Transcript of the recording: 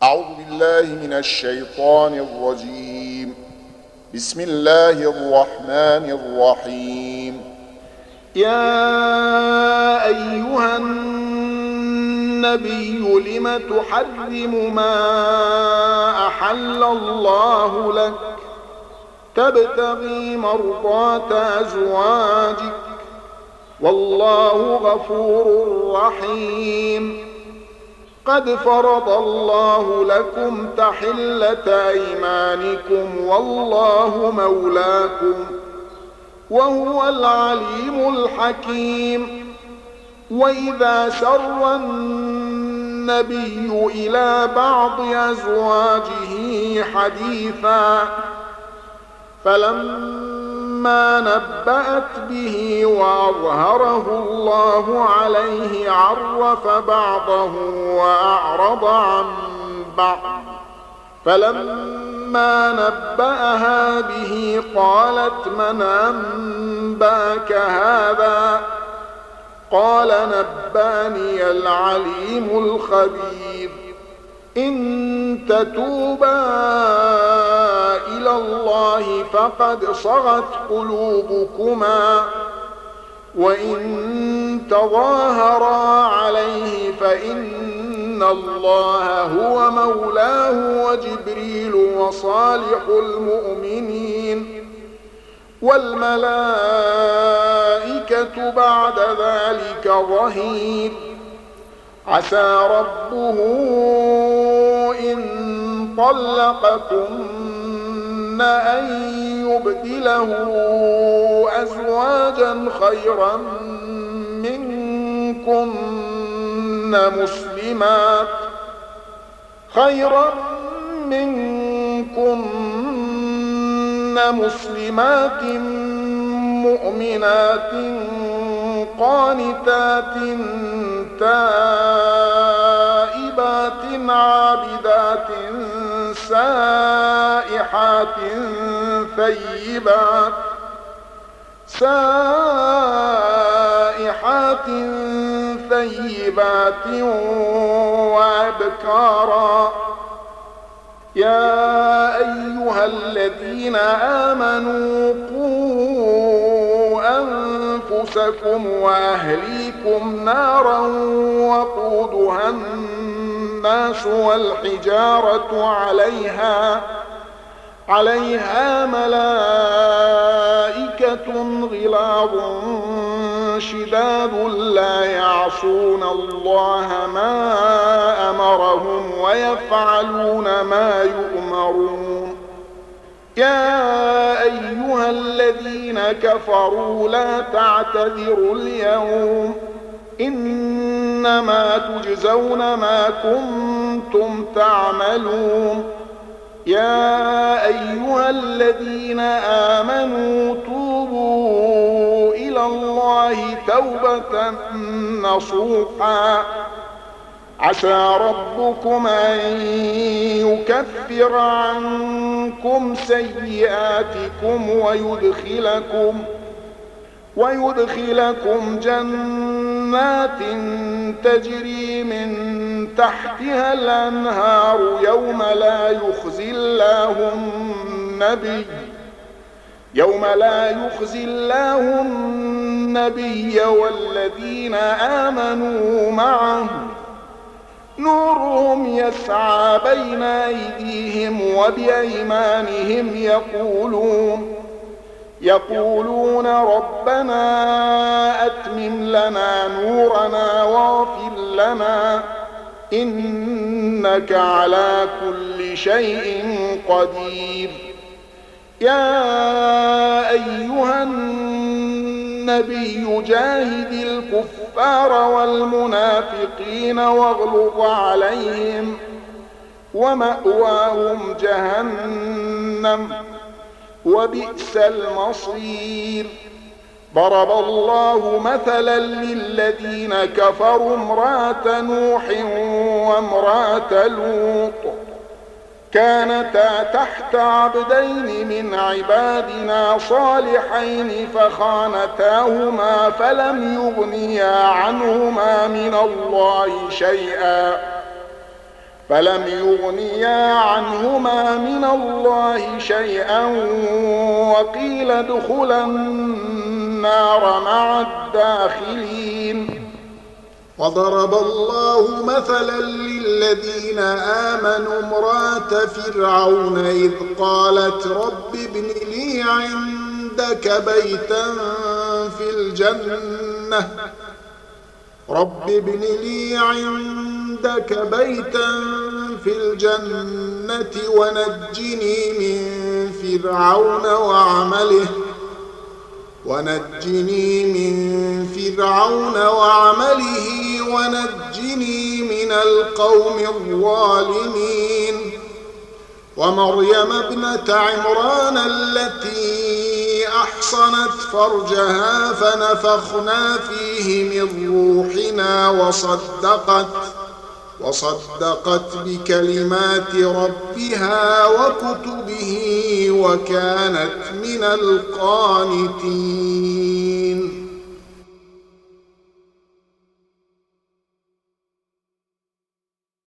أعوذ بالله من الشيطان الرجيم. بسم الله الرحمن الرحيم. يا أيها النبي لم تحرم ما أحل الله لك تبتغي مرضات أزواجك والله غفور رحيم. قد فرض الله لكم تحلة أيمانكم والله مولاكم وهو العليم الحكيم. وإذا سر النبي إلى بعض أزواجه حديثا فلما نبأت به وأظهره الله عليه عرف بعضه وأعرض عن بعض. فلما نبأها به قالت من أنبأك هذا؟ قال نبأني العليم الخبير. إن تتوبا إلى الله فقد صغت قلوبكما وإن تظاهرا عليه فإن الله هو مولاه وجبريل وصالح المؤمنين والملائكة بعد ذلك ظهير. عسى ربه إن طلقكن أن يبدله أزواجا خيرا منكن مسلمات مؤمنات قانتات تائبات عابدات سائحات ثيبات وأبكارا. يا أيها الذين آمنوا قوا أنفسكم وأهليكم نارا وقودها الناس والحجارة عليها ملائكة غلاظ شداد لا يعصون الله ما أمرهم ويفعلون ما يؤمرون. يا أيها الذين كفروا لا تعتذروا اليوم إنما تجزون ما كنتم تعملون. يا أيها الذين آمنوا توبوا إلى الله توبة نصوحا. عسى ربكم أن يكفر عنكم سيئاتكم ويدخلكم جنات تجري من تحتها الأنهار يوم لا يخزي الله النبي والذين آمنوا معه نورهم يسعى بين أيديهم وبأيمانهم يقولون ربنا أتمم لنا نورنا واغفر لنا إنك على كل شيء قدير. يا أيها النبي جاهد الكفار والمنافقين واغلظ عليهم ومأواهم جهنم وبئس المصير. ضرب الله مثلا للذين كفروا امرأة نوح وامرأة لوط كانتا تحت عبدين من عبادنا صالحين فخانتاهما فلم يغنيا عنهما من الله شيئا فلم يغنيا عنهما من الله شيئا وقيل ادخلا النار مع الداخلين. وضرب الله مثلا للذين آمنوا امرأة فرعون إذ قالت رب ابن لي عندك بيتا في الجنة ونجني من فرعون وعمله ونجني من القوم الظالمين. ومريم ابنة عمران التي أحصنت فرجها فنفخنا فيه من روحنا وصدقت بكلمات ربها وكتبه وكانت من القانتين.